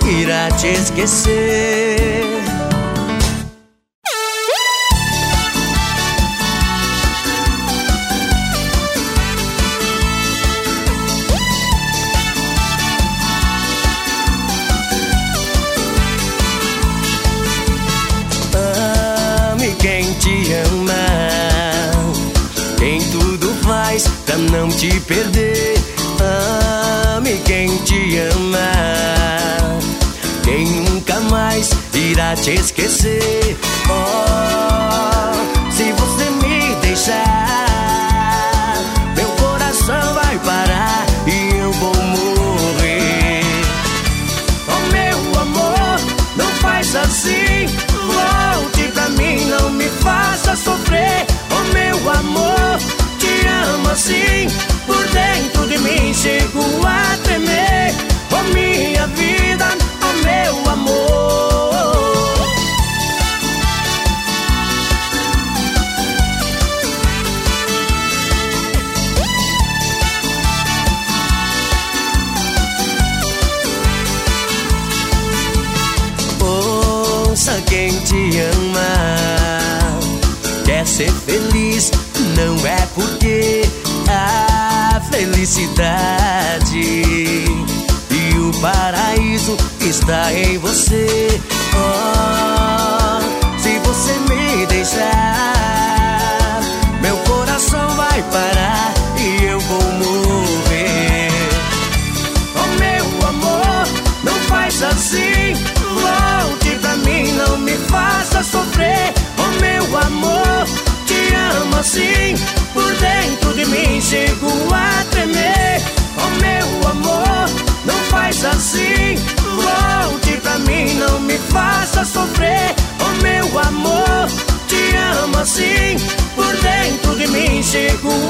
irá te esquecer. Ame quem te ama, quem tudo faz pra não te perder. Ame quem te ama, quem nunca mais irá te esquecer. Oh, se você me deixar, meu coração vai parar e eu vou morrer. Oh meu amor, não faz assim, volte pra mim, não me faça sofrer. Oh meu amor, te amo assim, por dentro de mim chego a tremer. Oh minha vida, oh meu amor. Ouça quem te ama, quer ser feliz, não é porque a felicidade e o paraíso está em você. Oh, se você me deixar, meu coração vai parar e eu vou morrer. Oh meu amor, não faz assim, volte pra mim, não me faça sofrer. Oh meu amor, te amo assim, por dentro de mim chego a tremer. Oh meu amor, não faz assim, volte pra mim, não me faça sofrer. Oh meu amor, te amo assim, por dentro de mim chego